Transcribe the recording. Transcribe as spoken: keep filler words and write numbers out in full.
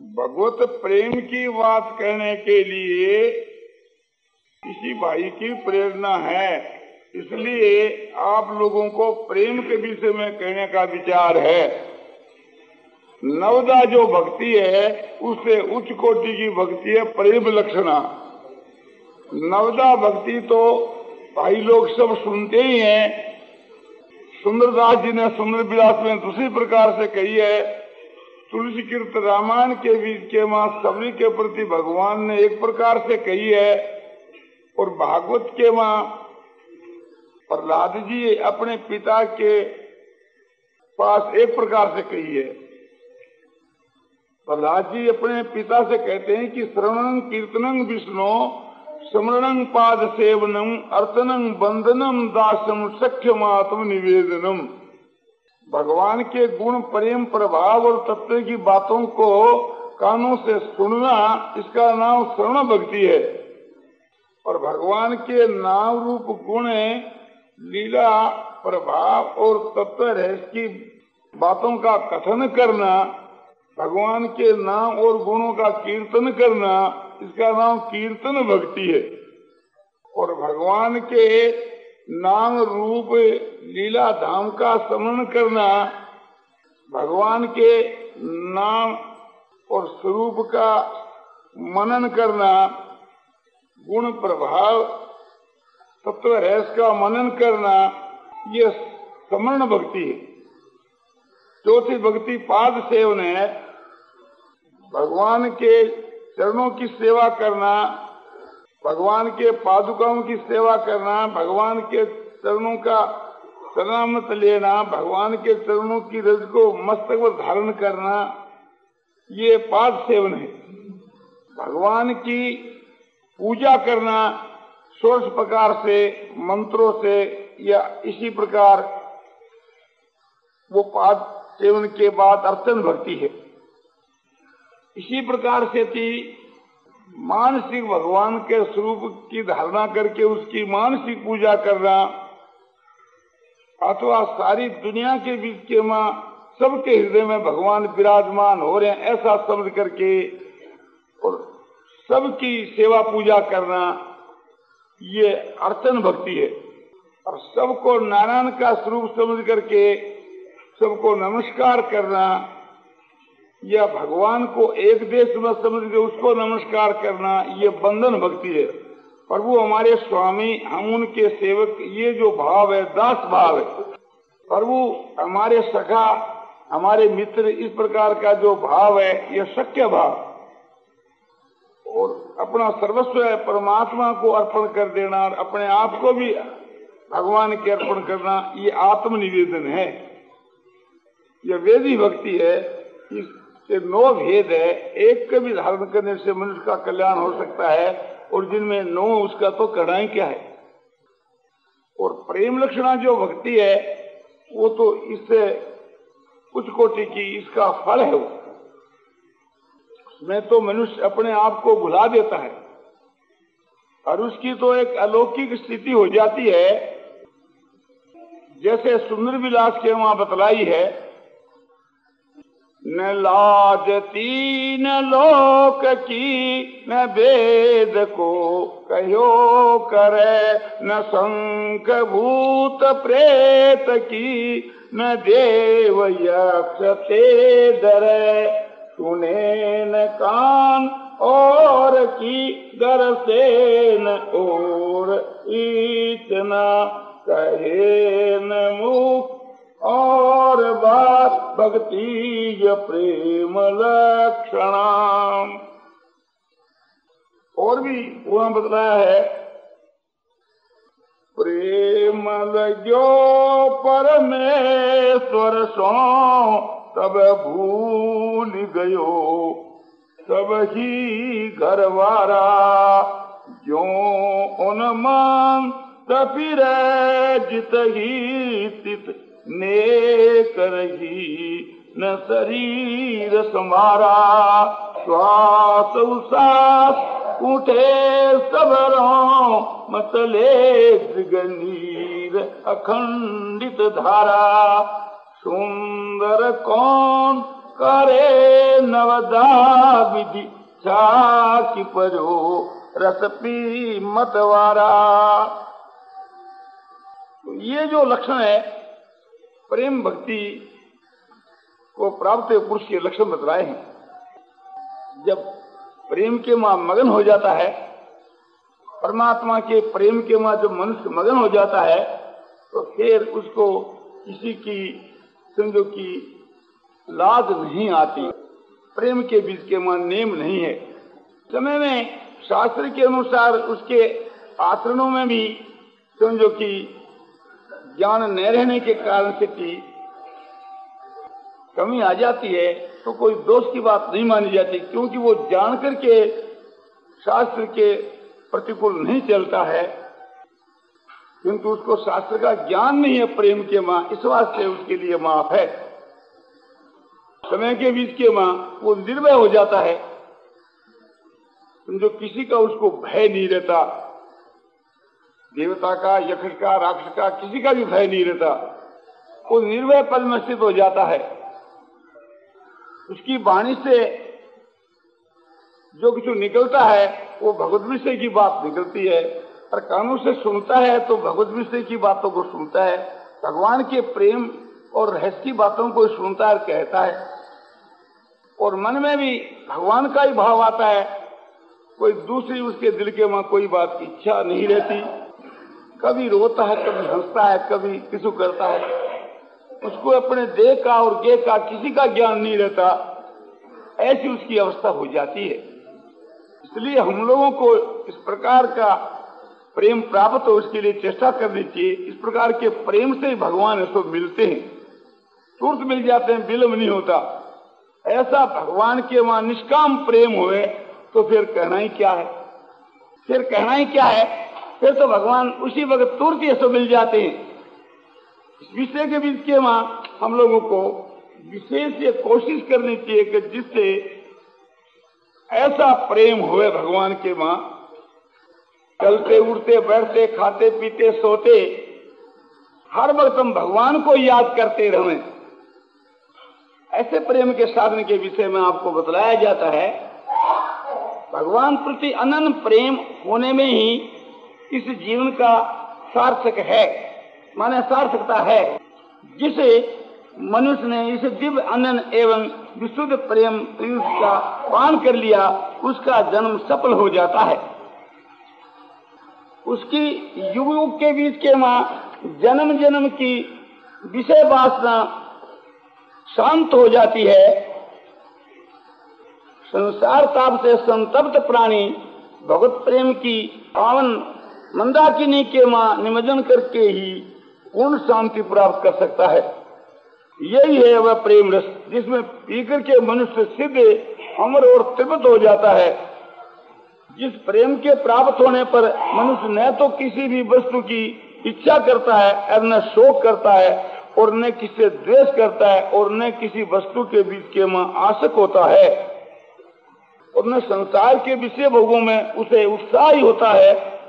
भगवत प्रेम की बात कहने के लिए किसी भाई की प्रेरणा है, इसलिए आप लोगों को प्रेम के विषय में कहने का विचार है। नवदा जो भक्ति है उससे उच्च कोटि की भक्ति है प्रेम लक्षणा। नवदा भक्ति तो भाई लोग सब सुनते ही हैं। सुंदरदास जी ने सुंदर विलास में दूसरी प्रकार से कही है। तुलसी कीर्त रामायण के बीच के मां सबरी के प्रति भगवान ने एक प्रकार से कही है, और भागवत के मां प्रहलाद जी अपने पिता के पास एक प्रकार से कही है। प्रहलाद जी अपने पिता से कहते हैं कि श्रवणं कीर्तनं विष्णु स्मरणं पाद सेवनम अर्चनं बंदनम दासम सख्यमात्म निवेदनम। भगवान के गुण प्रेम प्रभाव और तत्व की बातों को कानों से सुनना, इसका नाम श्रवण भक्ति है। और भगवान के नाम रूप गुण लीला प्रभाव और तत्व रहस्य की बातों का कथन करना, भगवान के नाम और गुणों का कीर्तन करना, इसका नाम कीर्तन भक्ति है। और भगवान के नाम रूप लीला धाम का स्मरण करना, भगवान के नाम और स्वरूप का मनन करना, गुण प्रभाव तत्व रहस्य का मनन करना, ये स्मरण भक्ति है। चौथी भक्ति पाद सेवन है। भगवान के चरणों की सेवा करना, भगवान के पादुकाओं की सेवा करना, भगवान के चरणों का शरणामत लेना, भगवान के चरणों की रज को मस्तक पर धारण करना, ये पाद सेवन है। भगवान की पूजा करना षोडश प्रकार से मंत्रों से या इसी प्रकार, वो पाद सेवन के बाद अर्चन भक्ति है। इसी प्रकार से थी मानसिक भगवान के स्वरूप की धारणा करके उसकी मानसिक पूजा करना, अथवा सारी दुनिया के बीच के मां सबके हृदय में भगवान विराजमान हो रहे हैं ऐसा समझ करके और सबकी सेवा पूजा करना, ये अर्चन भक्ति है। और सबको नारायण का स्वरूप समझ करके सबको नमस्कार करना, या भगवान को एक देश में समझ के उसको नमस्कार करना, ये बंधन भक्ति है। प्रभु हमारे स्वामी, हम उनके सेवक, ये जो भाव है दास भाव है। प्रभु हमारे सखा, हमारे मित्र, इस प्रकार का जो भाव है ये सख्य भाव। और अपना सर्वस्व है परमात्मा को अर्पण कर देना और अपने आप को भी भगवान के अर्पण करना, ये आत्मनिवेदन है। यह वेदी भक्ति है। इससे नौ भेद है। एक के भी धारण करने से मनुष्य का कल्याण हो सकता है, और जिनमें नौ उसका तो कढ़ाई क्या है। और प्रेम लक्षणा जो भक्ति है वो तो इससे उच्च कोटि की, इसका फल है। वो उसमें तो मनुष्य अपने आप को भुला देता है और उसकी तो एक अलौकिक स्थिति हो जाती है। जैसे सुंदर विलास के वहां बतलाई है, न लाजती न लोक की न वेद को कहो करे, न शंख भूत प्रेत की न देव यक्ष ते डरे, सुने न कान और की दर से न और इतना कहे न मुख और बात भक्ति प्रेम लक्षणा। और भी वहां बतलाया है, प्रेम लगो परमेश्वर सो तब भूल गयो सब ही घरवारा, जो उन मान तपिरे जित ही तित ने करही न शरीर समारा, श्वास उसास उठे सबरों मतले गनीर अखंडित धारा, सुंदर कौन करे नवदा विधि छाकी परो रस पी मतवारा। तो ये जो लक्षण है प्रेम भक्ति को प्राप्त पुरुष के लक्षण बतलाए हैं। जब प्रेम के मां मगन हो जाता है, परमात्मा के प्रेम के मां जब मनुष्य मगन हो जाता है, तो फिर उसको किसी की समझो की लाज नहीं आती। प्रेम के बीच के मां नेम नहीं है। समय में शास्त्र के अनुसार उसके आचरणों में भी समझो की ज्ञान न रहने के कारण से की कमी आ जाती है, तो कोई दोष की बात नहीं मानी जाती, क्योंकि वो जान करके शास्त्र के प्रतिकूल नहीं चलता है, किंतु उसको शास्त्र का ज्ञान नहीं है प्रेम के मां, इस वास्ते उसके लिए माफ है। समय के बीच के मां वो निर्भय हो जाता है, जो किसी का उसको भय नहीं रहता, देवता का, यक्ष का, राक्षस का, किसी का भी भय नहीं रहता। वो निर्भय पद में स्थित हो जाता है। उसकी वाणी से जो कुछ निकलता है वो भगवत विषय की बात निकलती है, और कानों से सुनता है तो भगवत विषय की बातों को सुनता है, भगवान के प्रेम और रहस्य की बातों को सुनता है और कहता है, और मन में भी भगवान का ही भाव आता है। कोई दूसरी उसके दिल के वहां कोई बात की इच्छा नहीं रहती। कभी रोता है, कभी हंसता है, कभी किसी करता है। उसको अपने देह का और गे का किसी का ज्ञान नहीं रहता। ऐसी उसकी अवस्था हो जाती है। इसलिए हम लोगों को इस प्रकार का प्रेम प्राप्त हो, उसके लिए चेष्टा करनी चाहिए। इस प्रकार के प्रेम से भगवान ऐसा मिलते हैं, तुरंत मिल जाते हैं, विलंब नहीं होता। ऐसा भगवान के वहां निष्काम प्रेम हुए तो फिर कहना ही क्या है, फिर कहना ही क्या है, फिर तो भगवान उसी वक्त तुरंत ऐसा मिल जाते हैं। इस विषय के बीच के वहां हम लोगों को विशेष ये कोशिश करनी चाहिए कि जिससे ऐसा प्रेम हुए भगवान के वहां, चलते उड़ते बैठते खाते पीते सोते हर वक्त हम भगवान को याद करते रहें। ऐसे प्रेम के साधन के विषय में आपको बतलाया जाता है। भगवान प्रति अनन्य प्रेम होने में ही इस जीवन का सार्थक है, माने सार्थकता है। जिसे मनुष्य ने इस दिव्य अनन्य एवं विशुद्ध प्रेम का पान कर लिया, उसका जन्म सफल हो जाता है। उसकी युग युग के बीच के मां जन्म जन्म की विषय वासना शांत हो जाती है। संसार ताप से संतप्त प्राणी भगवत प्रेम की पावन मंदाकिनी के मां निमज्जन करके ही पूर्ण शांति प्राप्त कर सकता है। यही है वह प्रेम रस, जिसमें पीकर के मनुष्य सिद्ध अमर और तृप्त हो जाता है। जिस प्रेम के प्राप्त होने पर मनुष्य न तो किसी भी वस्तु की इच्छा करता है, और न शोक करता है, और न किसी द्वेष करता है, और न किसी वस्तु के बीच के मां आसक्त होता है, और न संसार के विषय भोगों में उसे उत्साह ही होता है।